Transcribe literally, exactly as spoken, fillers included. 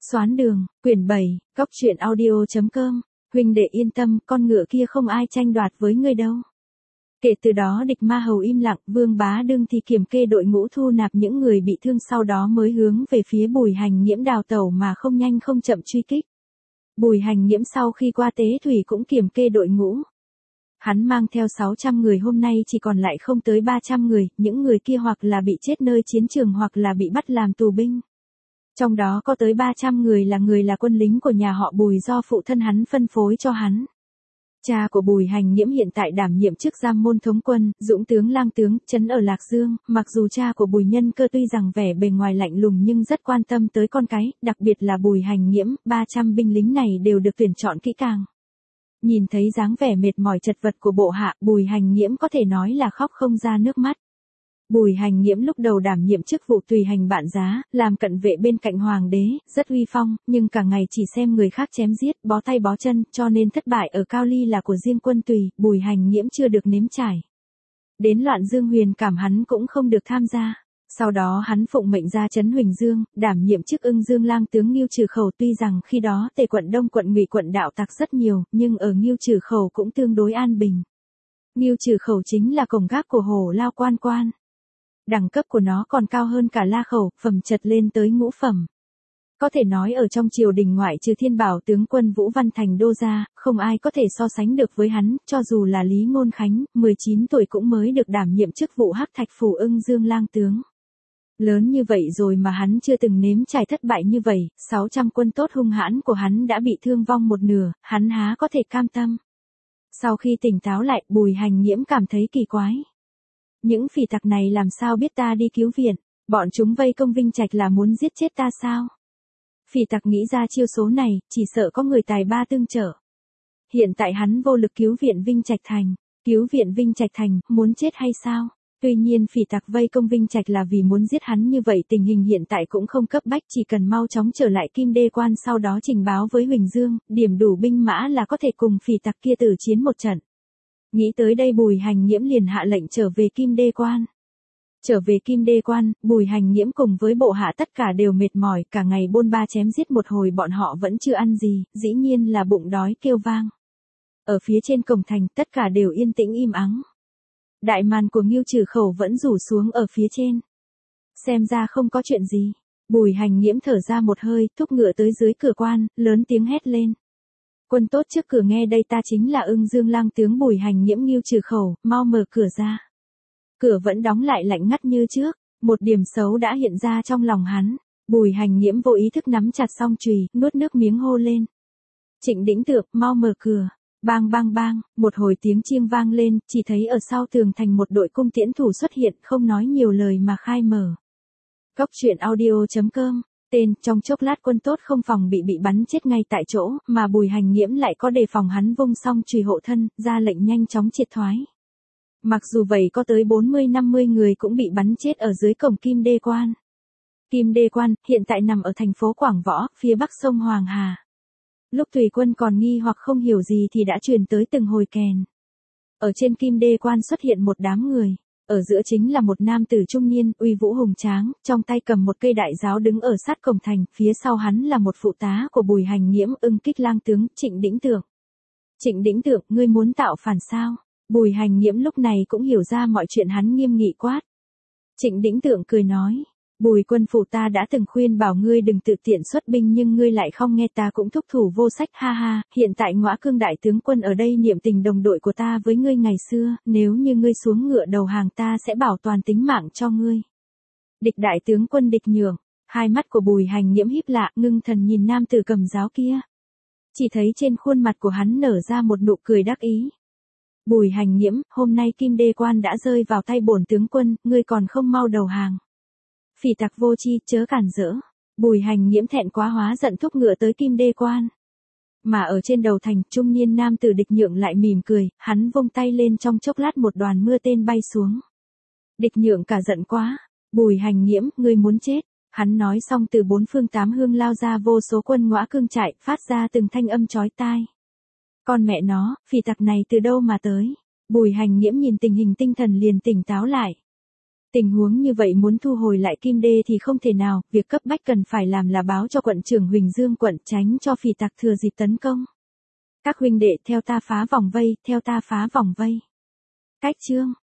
Xoán đường, quyển bảy, góc truyện audio.com, huynh đệ yên tâm, con ngựa kia không ai tranh đoạt với ngươi đâu. Kể từ đó địch ma hầu im lặng, Vương Bá Đương thì kiểm kê đội ngũ thu nạp những người bị thương, sau đó mới hướng về phía Bùi Hành Nghiễm đào tẩu mà không nhanh không chậm truy kích. Bùi Hành Nghiễm sau khi qua Tế Thủy cũng kiểm kê đội ngũ. Hắn mang theo sáu trăm người, hôm nay chỉ còn lại không tới ba trăm người, những người kia hoặc là bị chết nơi chiến trường hoặc là bị bắt làm tù binh. Trong đó có tới ba trăm người là người là quân lính của nhà họ Bùi do phụ thân hắn phân phối cho hắn. Cha của Bùi Hành Nghiễm hiện tại đảm nhiệm chức Giang Môn thống quân, dũng tướng lang tướng, trấn ở Lạc Dương, mặc dù cha của Bùi Nhân Cơ tuy rằng vẻ bề ngoài lạnh lùng nhưng rất quan tâm tới con cái, đặc biệt là Bùi Hành Nghiễm, ba trăm binh lính này đều được tuyển chọn kỹ càng. Nhìn thấy dáng vẻ mệt mỏi chật vật của bộ hạ, Bùi Hành Nghiễm có thể nói là khóc không ra nước mắt. Bùi Hành Nghiễm lúc đầu đảm nhiệm chức vụ tùy hành bạn giá, làm cận vệ bên cạnh hoàng đế, rất uy phong, nhưng cả ngày chỉ xem người khác chém giết, bó tay bó chân, cho nên thất bại ở Cao Ly là của riêng quân tùy, Bùi Hành Nghiễm chưa được nếm trải. Đến loạn Dương Huyền Cảm hắn cũng không được tham gia. Sau đó hắn phụng mệnh ra trấn Huỳnh Dương, đảm nhiệm chức Ưng Dương lang tướng Ngưu Trừ Khẩu, tuy rằng khi đó Tề quận Đông quận Ngụy quận đạo tặc rất nhiều, nhưng ở Ngưu Trừ Khẩu cũng tương đối an bình. Ngưu Trừ Khẩu chính là cổng gác của Hổ Lao Quan Quan. Đẳng cấp của nó còn cao hơn cả La Khẩu, phẩm chật lên tới ngũ phẩm. Có thể nói ở trong triều đình ngoại trừ Thiên Bảo tướng quân Vũ Văn Thành Đô ra, không ai có thể so sánh được với hắn, cho dù là Lý Ngôn Khánh, mười chín tuổi cũng mới được đảm nhiệm chức vụ Hắc Thạch Phủ Ưng Dương lang tướng. Lớn như vậy rồi mà hắn chưa từng nếm trải thất bại như vậy, sáu trăm quân tốt hung hãn của hắn đã bị thương vong một nửa, hắn há có thể cam tâm. Sau khi tỉnh táo lại, Bùi Hành Nghiễm cảm thấy kỳ quái. Những phỉ tặc này làm sao biết ta đi cứu viện, bọn chúng vây công Vinh Trạch là muốn giết chết ta sao? Phỉ tặc nghĩ ra chiêu số này, chỉ sợ có người tài ba tương trợ. Hiện tại hắn vô lực cứu viện Vinh Trạch Thành, cứu viện Vinh Trạch Thành, muốn chết hay sao? Tuy nhiên phỉ tặc vây công Vinh Trạch là vì muốn giết hắn, như vậy tình hình hiện tại cũng không cấp bách, chỉ cần mau chóng trở lại Kim Đê Quan, sau đó trình báo với Huỳnh Dương, điểm đủ binh mã là có thể cùng phỉ tặc kia tử chiến một trận. Nghĩ tới đây Bùi Hành Nghiễm liền hạ lệnh trở về Kim Đê Quan. Trở về Kim Đê Quan, Bùi Hành Nghiễm cùng với bộ hạ tất cả đều mệt mỏi, cả ngày bôn ba chém giết một hồi bọn họ vẫn chưa ăn gì, dĩ nhiên là bụng đói kêu vang. Ở phía trên cổng thành tất cả đều yên tĩnh im ắng. Đại màn của Ngưu Trừ Khẩu vẫn rủ xuống ở phía trên. Xem ra không có chuyện gì. Bùi Hành Nghiễm thở ra một hơi, thúc ngựa tới dưới cửa quan, lớn tiếng hét lên. Quân tốt trước cửa nghe đây, ta chính là Ưng Dương lang tướng Bùi Hành Nghiễm Ngưu Trừ Khẩu, mau mở cửa ra. Cửa vẫn đóng lại lạnh ngắt như trước, một điểm xấu đã hiện ra trong lòng hắn. Bùi Hành Nghiễm vô ý thức nắm chặt song chùy, nuốt nước miếng hô lên. Trịnh Đĩnh Tượng, mau mở cửa. Bang bang bang, một hồi tiếng chiêng vang lên, chỉ thấy ở sau tường thành một đội cung tiễn thủ xuất hiện, không nói nhiều lời mà khai mở. Góc truyện audio.com, tên, trong chốc lát quân tốt không phòng bị bị bắn chết ngay tại chỗ, mà Bùi Hành Nghiễm lại có đề phòng, hắn vung song chùy hộ thân, ra lệnh nhanh chóng triệt thoái. Mặc dù vậy có tới bốn mươi năm mươi người cũng bị bắn chết ở dưới cổng Kim Đê Quan. Kim Đê Quan, hiện tại nằm ở thành phố Quảng Võ, phía bắc sông Hoàng Hà. Lúc Tùy Quân còn nghi hoặc không hiểu gì thì đã truyền tới từng hồi kèn. Ở trên Kim Đê Quan xuất hiện một đám người. Ở giữa chính là một nam tử trung niên, uy vũ hùng tráng, trong tay cầm một cây đại giáo đứng ở sát cổng thành, phía sau hắn là một phụ tá của Bùi Hành Nghiễm, Ưng Kích lang tướng, Trịnh Đĩnh Tượng. Trịnh Đĩnh Tượng, ngươi muốn tạo phản sao? Bùi Hành Nghiễm lúc này cũng hiểu ra mọi chuyện, hắn nghiêm nghị quát. Trịnh Đĩnh Tượng cười nói. Bùi quân phủ ta đã từng khuyên bảo ngươi đừng tự tiện xuất binh nhưng ngươi lại không nghe, ta cũng thúc thủ vô sách, ha ha, hiện tại Ngõa Cương đại tướng quân ở đây niệm tình đồng đội của ta với ngươi ngày xưa, nếu như ngươi xuống ngựa đầu hàng ta sẽ bảo toàn tính mạng cho ngươi. Địch đại tướng quân Địch Nhượng, hai mắt của Bùi Hành Nghiễm híp lạ, ngưng thần nhìn nam tử cầm giáo kia. Chỉ thấy trên khuôn mặt của hắn nở ra một nụ cười đắc ý. Bùi Hành Nghiễm, hôm nay Kim Đê Quan đã rơi vào tay bổn tướng quân, ngươi còn không mau đầu hàng. Phỉ tặc vô chi, chớ cản rỡ. Bùi Hành Nghiễm thẹn quá hóa giận thúc ngựa tới Kim Đê Quan. Mà ở trên đầu thành, trung niên nam tử Địch Nhượng lại mỉm cười, hắn vung tay lên, trong chốc lát một đoàn mưa tên bay xuống. Địch Nhượng cả giận quá. Bùi Hành Nghiễm, ngươi muốn chết. Hắn nói xong từ bốn phương tám hướng lao ra vô số quân Ngõa Cương chạy, phát ra từng thanh âm chói tai. Con mẹ nó, phỉ tặc này từ đâu mà tới? Bùi Hành Nghiễm nhìn tình hình tinh thần liền tỉnh táo lại. Tình huống như vậy muốn thu hồi lại Kim Đê thì không thể nào, việc cấp bách cần phải làm là báo cho quận trưởng Huỳnh Dương quận tránh cho phỉ tặc thừa dịp tấn công. Các huynh đệ theo ta phá vòng vây, theo ta phá vòng vây. Cách chương